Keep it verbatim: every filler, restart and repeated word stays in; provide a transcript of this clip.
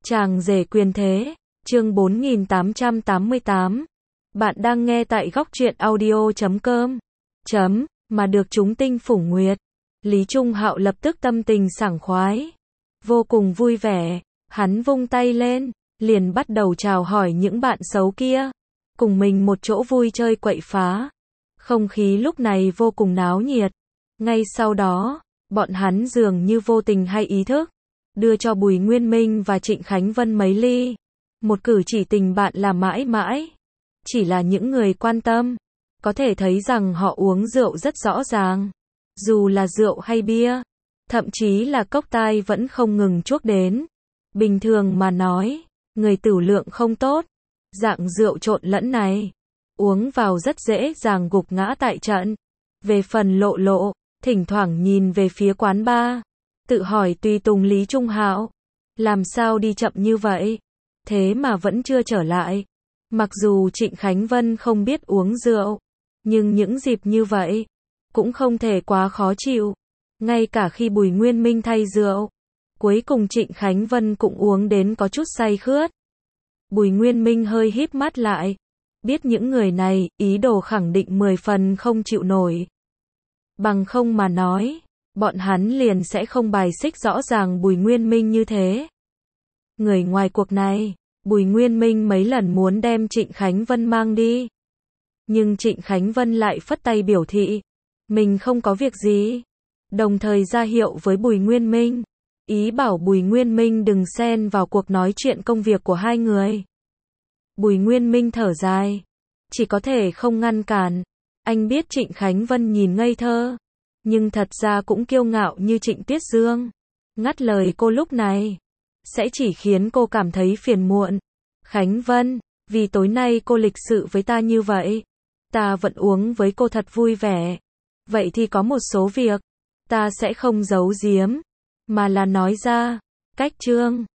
Chàng rể quyền thế, chương bốn nghìn tám trăm tám mươi tám. Bạn đang nghe tại góc truyện audio chấm com. Chấm, mà được chúng tinh phủ nguyệt. Lý Trung Hạo lập tức tâm tình sảng khoái. Vô cùng vui vẻ, hắn vung tay lên, liền bắt đầu chào hỏi những bạn xấu kia. Cùng mình một chỗ vui chơi quậy phá. Không khí lúc này vô cùng náo nhiệt. Ngay sau đó, bọn hắn dường như vô tình hay ý thức, đưa cho Bùi Nguyên Minh và Trịnh Khánh Vân mấy ly. Một cử chỉ tình bạn là mãi mãi. Chỉ là những người quan tâm, có thể thấy rằng họ uống rượu rất rõ ràng. Dù là rượu hay bia, thậm chí là cốc tai vẫn không ngừng chuốc đến. Bình thường mà nói, người tửu lượng không tốt, dạng rượu trộn lẫn này, uống vào rất dễ dàng gục ngã tại trận. Về phần Lộ Lộ, thỉnh thoảng nhìn về phía quán bar, tự hỏi tùy tùng Lý Trung Hạo, làm sao đi chậm như vậy, thế mà vẫn chưa trở lại. Mặc dù Trịnh Khánh Vân không biết uống rượu, nhưng những dịp như vậy, cũng không thể quá khó chịu. Ngay cả khi Bùi Nguyên Minh thay rượu, cuối cùng Trịnh Khánh Vân cũng uống đến có chút say khướt. Bùi Nguyên Minh hơi híp mắt lại, biết những người này, ý đồ khẳng định mười phần không chịu nổi. Bằng không mà nói, bọn hắn liền sẽ không bài xích rõ ràng Bùi Nguyên Minh như thế. Người ngoài cuộc này, Bùi Nguyên Minh mấy lần muốn đem Trịnh Khánh Vân mang đi. Nhưng Trịnh Khánh Vân lại phất tay biểu thị, mình không có việc gì. Đồng thời ra hiệu với Bùi Nguyên Minh, ý bảo Bùi Nguyên Minh đừng xen vào cuộc nói chuyện công việc của hai người. Bùi Nguyên Minh thở dài, chỉ có thể không ngăn cản. Anh biết Trịnh Khánh Vân nhìn ngây thơ, nhưng thật ra cũng kiêu ngạo như Trịnh Tuyết Dương. Ngắt lời cô lúc này, sẽ chỉ khiến cô cảm thấy phiền muộn. Khánh Vân, vì tối nay cô lịch sự với ta như vậy, ta vẫn uống với cô thật vui vẻ. Vậy thì có một số việc, ta sẽ không giấu giếm, mà là nói ra. Cách chương